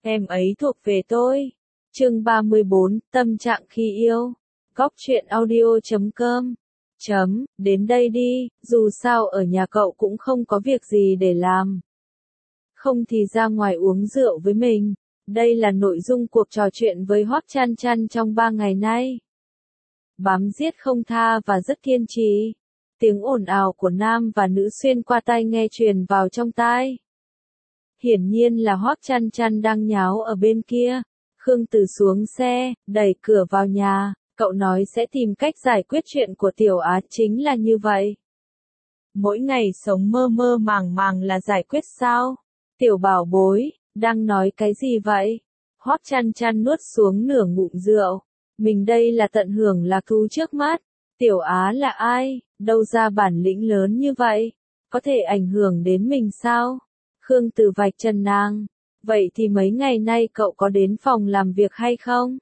Em ấy thuộc về tôi. Chương 34, tâm trạng khi yêu. Góc truyện audio.com. Đến đây đi, dù sao ở nhà cậu cũng không có việc gì để làm. Không thì ra ngoài uống rượu với mình. Đây là nội dung cuộc trò chuyện với Hoắc Chan Chan trong 3 ngày nay. Bám giết không tha và rất kiên trì. Tiếng ồn ào của nam và nữ xuyên qua tai nghe truyền vào trong tai. Hiển nhiên là Hoắc Chan Chan đang nháo ở bên kia. Khương Từ xuống xe, đẩy cửa vào nhà, cậu nói sẽ tìm cách giải quyết chuyện của Tiểu Á, chính là như vậy. Mỗi ngày sống mơ mơ màng màng là giải quyết sao? Tiểu bảo bối, đang nói cái gì vậy? Hoắc Chan Chan nuốt xuống nửa ngụm rượu. Mình đây là tận hưởng lạc thú trước mắt. Tiểu Á là ai? Đâu ra bản lĩnh lớn như vậy? Có thể ảnh hưởng đến mình sao? Khương Từ vạch trần nàng. Vậy thì mấy ngày nay cậu có đến phòng làm việc hay không?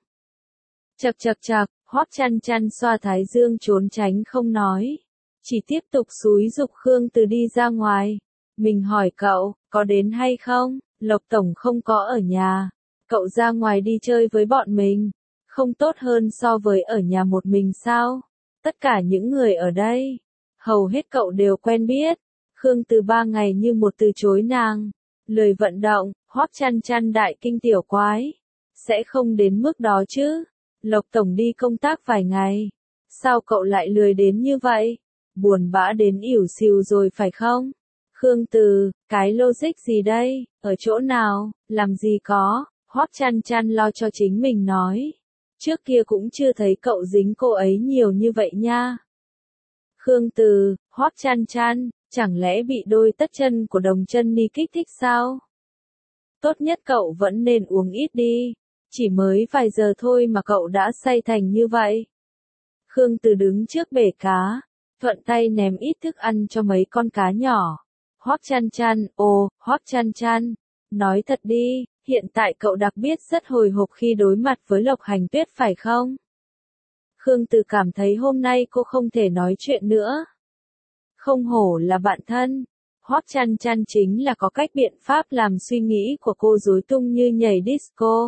Chậc, Hoắc Chan Chan xoa thái dương trốn tránh không nói. Chỉ tiếp tục xúi giục Khương Từ đi ra ngoài. Mình hỏi cậu, có đến hay không? Lộc Tổng không có ở nhà. Cậu ra ngoài đi chơi với bọn mình. Không tốt hơn so với ở nhà một mình sao? Tất cả những người ở đây, hầu hết cậu đều quen biết. Khương Từ 3 ngày như một từ chối nàng. Lời vận động, Hoắc Chan Chan đại kinh tiểu quái. Sẽ không đến mức đó chứ. Lộc Tổng đi công tác vài ngày. Sao cậu lại lười đến như vậy? Buồn bã đến ỉu xìu rồi phải không? Khương Từ, cái logic gì đây? Ở chỗ nào? Làm gì có? Hoắc Chan Chan lo cho chính mình nói. Trước kia cũng chưa thấy cậu dính cô ấy nhiều như vậy nha. Khương Từ, Hoắc Chan Chan, chẳng lẽ bị đôi tất chân của Đồng Chân Ni kích thích sao? Tốt nhất cậu vẫn nên uống ít đi. Chỉ mới vài giờ thôi mà cậu đã say thành như vậy. Khương Từ đứng trước bể cá, thuận tay ném ít thức ăn cho mấy con cá nhỏ. Hoắc Chan Chan, Hoắc Chan Chan, nói thật đi, hiện tại cậu đặc biệt rất hồi hộp khi đối mặt với Lộc Hành Tuyết phải không? Khương Từ cảm thấy hôm nay cô không thể nói chuyện nữa. Không hổ là bạn thân. Hoắc Chan Chan chính là có cách biện pháp làm suy nghĩ của cô rối tung như nhảy disco.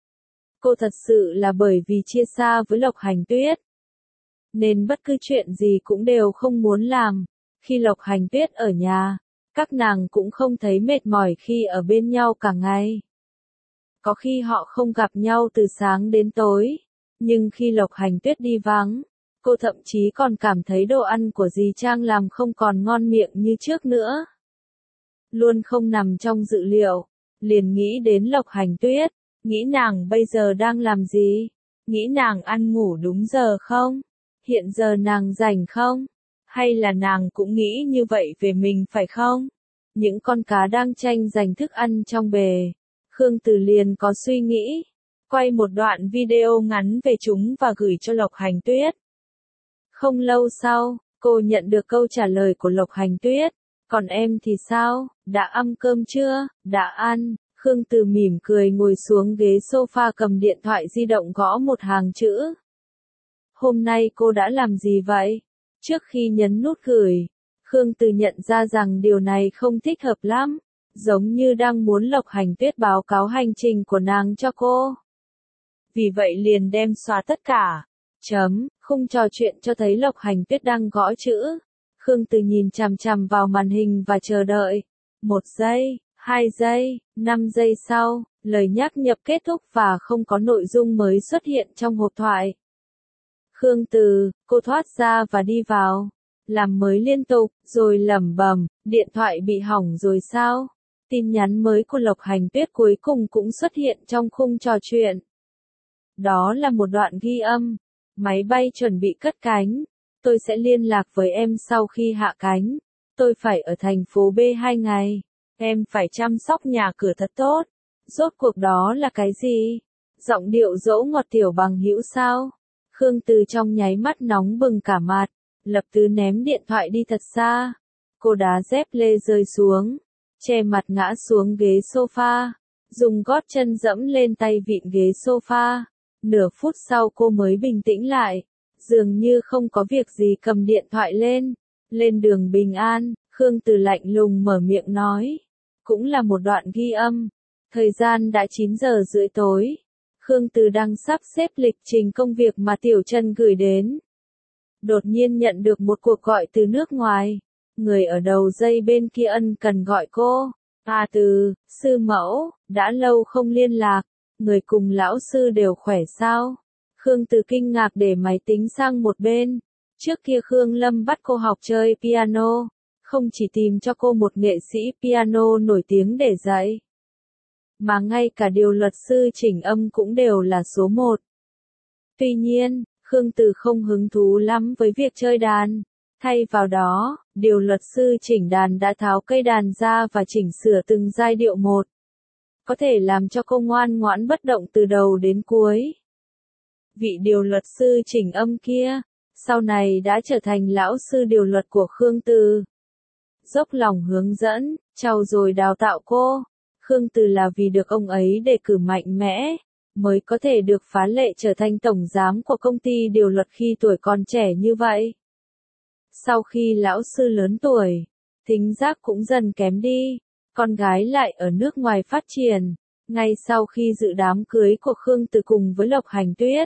Cô thật sự là bởi vì chia xa với Lộc Hành Tuyết, nên bất cứ chuyện gì cũng đều không muốn làm. Khi Lộc Hành Tuyết ở nhà, các nàng cũng không thấy mệt mỏi khi ở bên nhau cả ngày. Có khi họ không gặp nhau từ sáng đến tối, nhưng khi Lộc Hành Tuyết đi vắng, cô thậm chí còn cảm thấy đồ ăn của dì Trang làm không còn ngon miệng như trước nữa. Luôn không nằm trong dự liệu, liền nghĩ đến Lộc Hành Tuyết, nghĩ nàng bây giờ đang làm gì, nghĩ nàng ăn ngủ đúng giờ không, hiện giờ nàng rảnh không, hay là nàng cũng nghĩ như vậy về mình phải không? Những con cá đang tranh giành thức ăn trong bể, Khương Từ liền có suy nghĩ, quay một đoạn video ngắn về chúng và gửi cho Lộc Hành Tuyết. Không lâu sau, cô nhận được câu trả lời của Lộc Hành Tuyết. Còn em thì sao, đã ăn cơm chưa? Đã ăn. Khương Từ mỉm cười ngồi xuống ghế sofa cầm điện thoại di động gõ một hàng chữ. Hôm nay cô đã làm gì vậy? Trước khi nhấn nút gửi, Khương Từ nhận ra rằng điều này không thích hợp lắm, giống như đang muốn Lộc Hành Tuyết báo cáo hành trình của nàng cho cô. Vì vậy liền đem xóa tất cả. Khung trò chuyện cho thấy Lộc Hành Tuyết đang gõ chữ. Khương Từ nhìn chằm chằm vào màn hình và chờ đợi. 1 giây, 2 giây, 5 giây sau, lời nhắc nhập kết thúc và không có nội dung mới xuất hiện trong hộp thoại. Khương Từ, cô thoát ra và đi vào. Làm mới liên tục, rồi lẩm bẩm, điện thoại bị hỏng rồi sao? Tin nhắn mới của Lộc Hành Tuyết cuối cùng cũng xuất hiện trong khung trò chuyện. Đó là một đoạn ghi âm. Máy bay chuẩn bị cất cánh. Tôi sẽ liên lạc với em sau khi hạ cánh. Tôi phải ở thành phố B 2 ngày. Em phải chăm sóc nhà cửa thật tốt. Rốt cuộc đó là cái gì? Giọng điệu dỗ ngọt Tiểu Bằng Hữu sao? Khương Từ trong nháy mắt nóng bừng cả mặt, lập tức ném điện thoại đi thật xa. Cô đá dép lê rơi xuống, che mặt ngã xuống ghế sofa, dùng gót chân dẫm lên tay vịn ghế sofa. Nửa phút sau cô mới bình tĩnh lại, dường như không có việc gì cầm điện thoại lên. Lên đường bình an, Khương Từ lạnh lùng mở miệng nói. Cũng là một đoạn ghi âm. Thời gian đã 9 giờ rưỡi tối. Khương Từ đang sắp xếp lịch trình công việc mà Tiểu Trân gửi đến. Đột nhiên nhận được một cuộc gọi từ nước ngoài. Người ở đầu dây bên kia ân cần gọi cô. À Từ, sư mẫu, đã lâu không liên lạc. Người cùng lão sư đều khỏe sao? Khương Từ kinh ngạc để máy tính sang một bên. Trước kia Khương Lâm bắt cô học chơi piano. Không chỉ tìm cho cô một nghệ sĩ piano nổi tiếng để dạy, mà ngay cả điều luật sư chỉnh âm cũng đều là số một. Tuy nhiên, Khương Từ không hứng thú lắm với việc chơi đàn. Thay vào đó, điều luật sư chỉnh đàn đã tháo cây đàn ra và chỉnh sửa từng giai điệu một. Có thể làm cho cô ngoan ngoãn bất động từ đầu đến cuối. Vị điều luật sư chỉnh âm kia, sau này đã trở thành lão sư điều luật của Khương Từ. Dốc lòng hướng dẫn, trau dồi đào tạo cô. Khương Từ là vì được ông ấy đề cử mạnh mẽ, mới có thể được phá lệ trở thành tổng giám của công ty điều luật khi tuổi còn trẻ như vậy. Sau khi lão sư lớn tuổi, thính giác cũng dần kém đi, con gái lại ở nước ngoài phát triển. Ngay sau khi dự đám cưới của Khương Từ cùng với Lộc Hành Tuyết,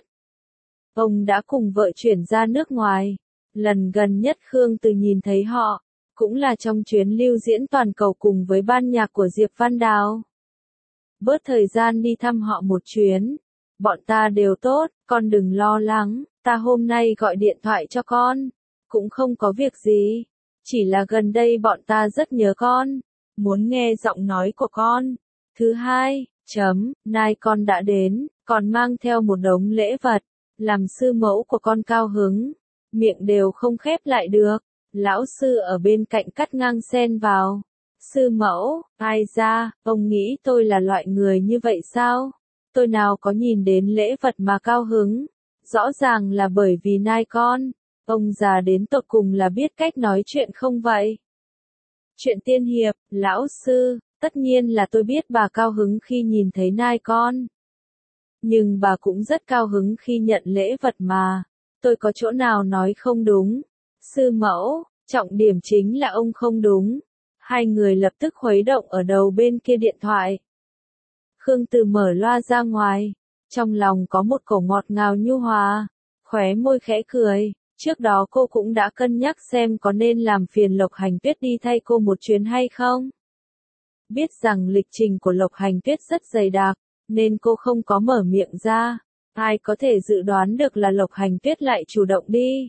ông đã cùng vợ chuyển ra nước ngoài. Lần gần nhất Khương Từ nhìn thấy họ, cũng là trong chuyến lưu diễn toàn cầu cùng với ban nhạc của Diệp Văn Đào. Bớt thời gian đi thăm họ một chuyến. Bọn ta đều tốt, con đừng lo lắng, ta hôm nay gọi điện thoại cho con. Cũng không có việc gì. Chỉ là gần đây bọn ta rất nhớ con. Muốn nghe giọng nói của con. Thứ hai, nay con đã đến, còn mang theo một đống lễ vật. Làm sư mẫu của con cao hứng. Miệng đều không khép lại được. Lão sư ở bên cạnh cắt ngang xen vào. Sư mẫu, ai ra, ông nghĩ tôi là loại người như vậy sao? Tôi nào có nhìn đến lễ vật mà cao hứng. Rõ ràng là bởi vì nai con. Ông già đến tột cùng là biết cách nói chuyện không vậy? Chuyện tiên hiệp, lão sư, tất nhiên là tôi biết bà cao hứng khi nhìn thấy nai con. Nhưng bà cũng rất cao hứng khi nhận lễ vật mà. Tôi có chỗ nào nói không đúng? Sư mẫu, trọng điểm chính là ông không đúng. Hai người lập tức khuấy động ở đầu bên kia điện thoại. Khương Từ mở loa ra ngoài. Trong lòng có một cổ ngọt ngào nhu hòa. Khóe môi khẽ cười. Trước đó cô cũng đã cân nhắc xem có nên làm phiền Lộc Hành Tuyết đi thay cô một chuyến hay không. Biết rằng lịch trình của Lộc Hành Tuyết rất dày đặc, nên cô không có mở miệng ra. Ai có thể dự đoán được là Lộc Hành Tuyết lại chủ động đi.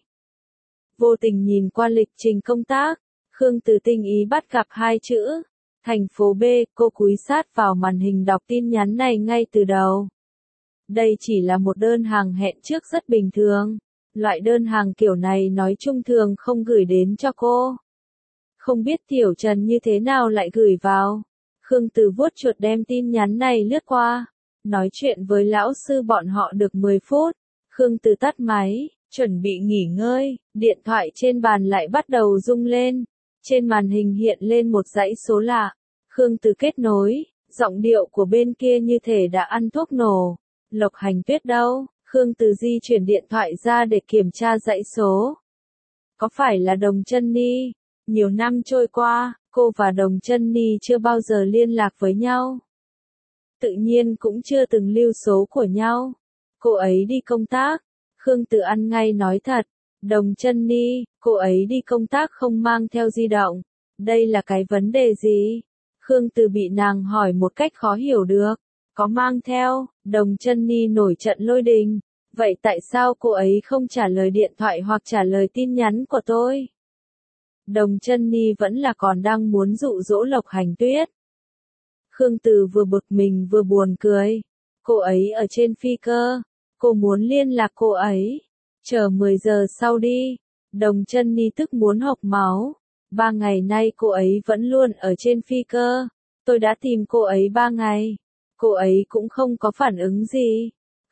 Vô tình nhìn qua lịch trình công tác, Khương Từ tinh ý bắt gặp hai chữ. Thành phố B, cô cúi sát vào màn hình đọc tin nhắn này ngay từ đầu. Đây chỉ là một đơn hàng hẹn trước rất bình thường. Loại đơn hàng kiểu này nói chung thường không gửi đến cho cô. Không biết Tiểu Trần như thế nào lại gửi vào. Khương Từ vuốt chuột đem tin nhắn này lướt qua. Nói chuyện với lão sư bọn họ được 10 phút. Khương Từ tắt máy, chuẩn bị nghỉ ngơi. Điện thoại trên bàn lại bắt đầu rung lên. Trên màn hình hiện lên một dãy số lạ. Khương Từ kết nối, giọng điệu của bên kia như thể đã ăn thuốc nổ. Lộc Hành Tuyết đâu? Khương Từ di chuyển điện thoại ra để kiểm tra dãy số. Có phải là Đồng Chân Ni? Nhiều năm trôi qua, cô và Đồng Chân Ni chưa bao giờ liên lạc với nhau. Tự nhiên cũng chưa từng lưu số của nhau. Cô ấy đi công tác. Khương Từ ăn ngay nói thật. Đồng Chân Ni, cô ấy đi công tác không mang theo di động. Đây là cái vấn đề gì? Khương Từ bị nàng hỏi một cách khó hiểu được. Có mang theo, Đồng Chân Ni nổi trận lôi đình. Vậy tại sao cô ấy không trả lời điện thoại hoặc trả lời tin nhắn của tôi? Đồng Chân Ni vẫn là còn đang muốn dụ dỗ Lộc Hành Tuyết. Khương Từ vừa bực mình vừa buồn cười. Cô ấy ở trên phi cơ. Cô muốn liên lạc cô ấy. Chờ 10 giờ sau đi. Đồng Chân Ni tức muốn hộc máu. 3 ngày nay cô ấy vẫn luôn ở trên phi cơ. Tôi đã tìm cô ấy 3 ngày. Cô ấy cũng không có phản ứng gì.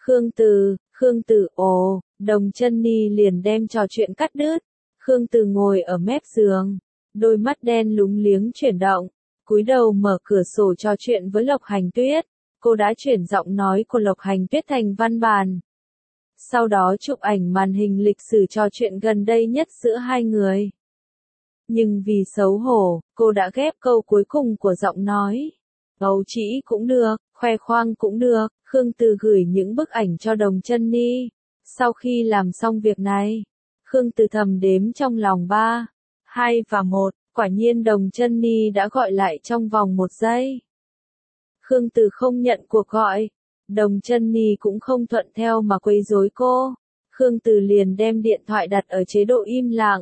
Khương Từ ồ, Đồng Chân Ni liền đem trò chuyện cắt đứt. Khương Từ ngồi ở mép giường, đôi mắt đen lúng liếng chuyển động, cúi đầu mở cửa sổ trò chuyện với Lộc Hành Tuyết. Cô đã chuyển giọng nói của Lộc Hành Tuyết thành văn bản. Sau đó chụp ảnh màn hình lịch sử trò chuyện gần đây nhất giữa hai người. Nhưng vì xấu hổ, cô đã ghép câu cuối cùng của giọng nói. ấu trĩ cũng được, khoe khoang cũng được, Khương Từ gửi những bức ảnh cho Đồng Chân Ni. Sau khi làm xong việc này, Khương Từ thầm đếm trong lòng 3, 2 và 1, quả nhiên Đồng Chân Ni đã gọi lại trong vòng 1 giây. Khương Từ không nhận cuộc gọi, Đồng Chân Ni cũng không thuận theo mà quấy rối cô. Khương Từ liền đem điện thoại đặt ở chế độ im lặng.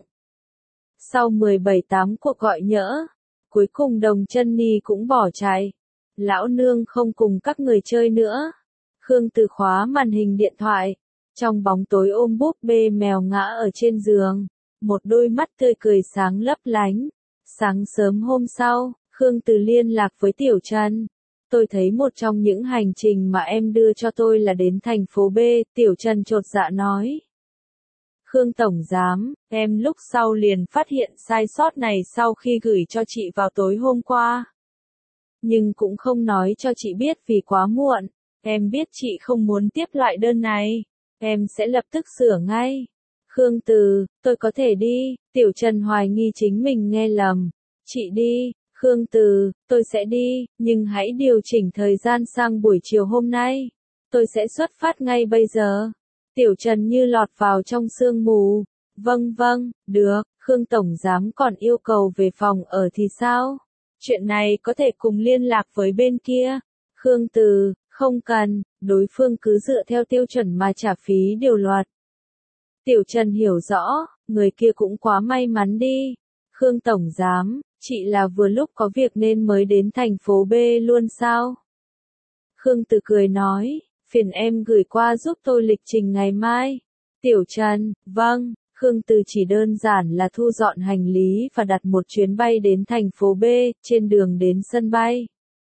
Sau 17-8 cuộc gọi nhỡ, cuối cùng Đồng Chân Ni cũng bỏ chạy. Lão nương không cùng các người chơi nữa. Khương Từ khóa màn hình điện thoại, trong bóng tối ôm búp bê mèo ngã ở trên giường, một đôi mắt tươi cười sáng lấp lánh. Sáng sớm hôm sau, Khương Từ liên lạc với Tiểu Trần. Tôi thấy một trong những hành trình mà em đưa cho tôi là đến thành phố B, Tiểu Trần chột dạ nói. Khương Tổng Giám, em lúc sau liền phát hiện sai sót này sau khi gửi cho chị vào tối hôm qua. Nhưng cũng không nói cho chị biết vì quá muộn, em biết chị không muốn tiếp loại đơn này, em sẽ lập tức sửa ngay. Khương Từ, tôi có thể đi, Tiểu Trần hoài nghi chính mình nghe lầm. Chị đi. Khương Từ, tôi sẽ đi, nhưng hãy điều chỉnh thời gian sang buổi chiều hôm nay. Tôi sẽ xuất phát ngay bây giờ. Tiểu Trần như lọt vào trong sương mù. Vâng, được, Khương Tổng Giám còn yêu cầu về phòng ở thì sao? Chuyện này có thể cùng liên lạc với bên kia. Khương Từ, không cần, đối phương cứ dựa theo tiêu chuẩn mà trả phí điều luật. Tiểu Trần hiểu rõ, người kia cũng quá may mắn đi. Khương Tổng Giám, chị là vừa lúc có việc nên mới đến thành phố B luôn sao? Khương Từ cười nói, phiền em gửi qua giúp tôi lịch trình ngày mai. Tiểu Trần, vâng, Khương Từ chỉ đơn giản là thu dọn hành lý và đặt một chuyến bay đến thành phố B, trên đường đến sân bay.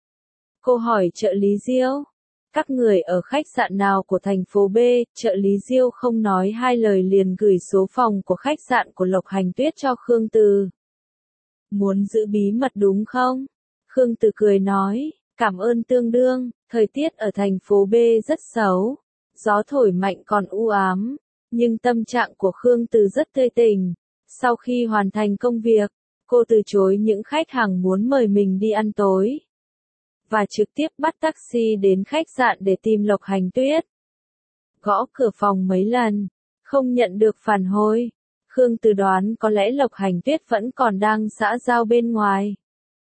Cô hỏi trợ lý Diêu, các người ở khách sạn nào của thành phố B, trợ lý Diêu không nói hai lời liền gửi số phòng của khách sạn của Lộc Hành Tuyết cho Khương Từ. Muốn giữ bí mật đúng không? Khương Từ cười nói, cảm ơn tương đương, thời tiết ở thành phố B rất xấu, gió thổi mạnh còn u ám, nhưng tâm trạng của Khương Từ rất tươi tỉnh. Sau khi hoàn thành công việc, cô từ chối những khách hàng muốn mời mình đi ăn tối, và trực tiếp bắt taxi đến khách sạn để tìm Lộc Hành Tuyết. Gõ cửa phòng mấy lần, không nhận được phản hồi. Khương Từ đoán có lẽ Lộc Hành Tuyết vẫn còn đang xã giao bên ngoài.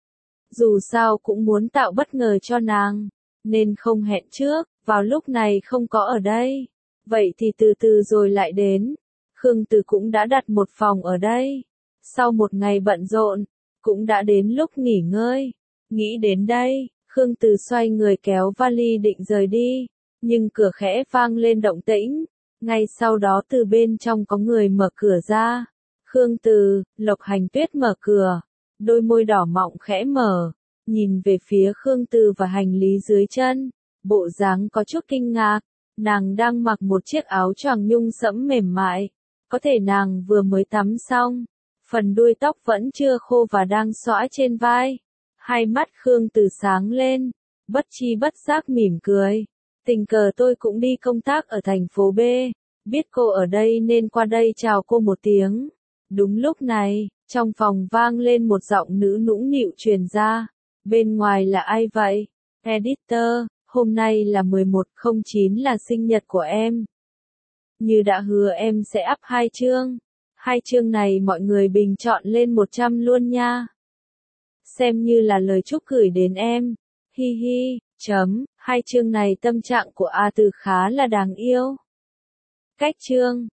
Dù sao cũng muốn tạo bất ngờ cho nàng, nên không hẹn trước, vào lúc này không có ở đây. Vậy thì từ từ rồi lại đến. Khương Từ cũng đã đặt một phòng ở đây. Sau một ngày bận rộn, cũng đã đến lúc nghỉ ngơi. Nghĩ đến đây, Khương Từ xoay người kéo vali định rời đi, nhưng cửa khẽ vang lên động tĩnh. Ngay sau đó từ bên trong có người mở cửa ra. Khương Từ, Lộc Hành Tuyết mở cửa, đôi môi đỏ mọng khẽ mở, nhìn về phía Khương Từ và hành lý dưới chân, bộ dáng có chút kinh ngạc. Nàng đang mặc một chiếc áo choàng nhung sẫm mềm mại, có thể nàng vừa mới tắm xong, phần đuôi tóc vẫn chưa khô và đang xõa trên vai. Hai mắt Khương Từ sáng lên, bất chi bất giác mỉm cười. Tình cờ tôi cũng đi công tác ở thành phố B, biết cô ở đây nên qua đây chào cô một tiếng. Đúng lúc này, trong phòng vang lên một giọng nữ nũng nịu truyền ra. Bên ngoài là ai vậy? Editor, hôm nay là 11/09 là sinh nhật của em. Như đã hứa em sẽ up 2 chương. 2 chương này mọi người bình chọn lên 100 luôn nha. Xem như là lời chúc gửi đến em. Hi hi, chấm, 2 chương này tâm trạng của A Từ khá là đáng yêu. Cách chương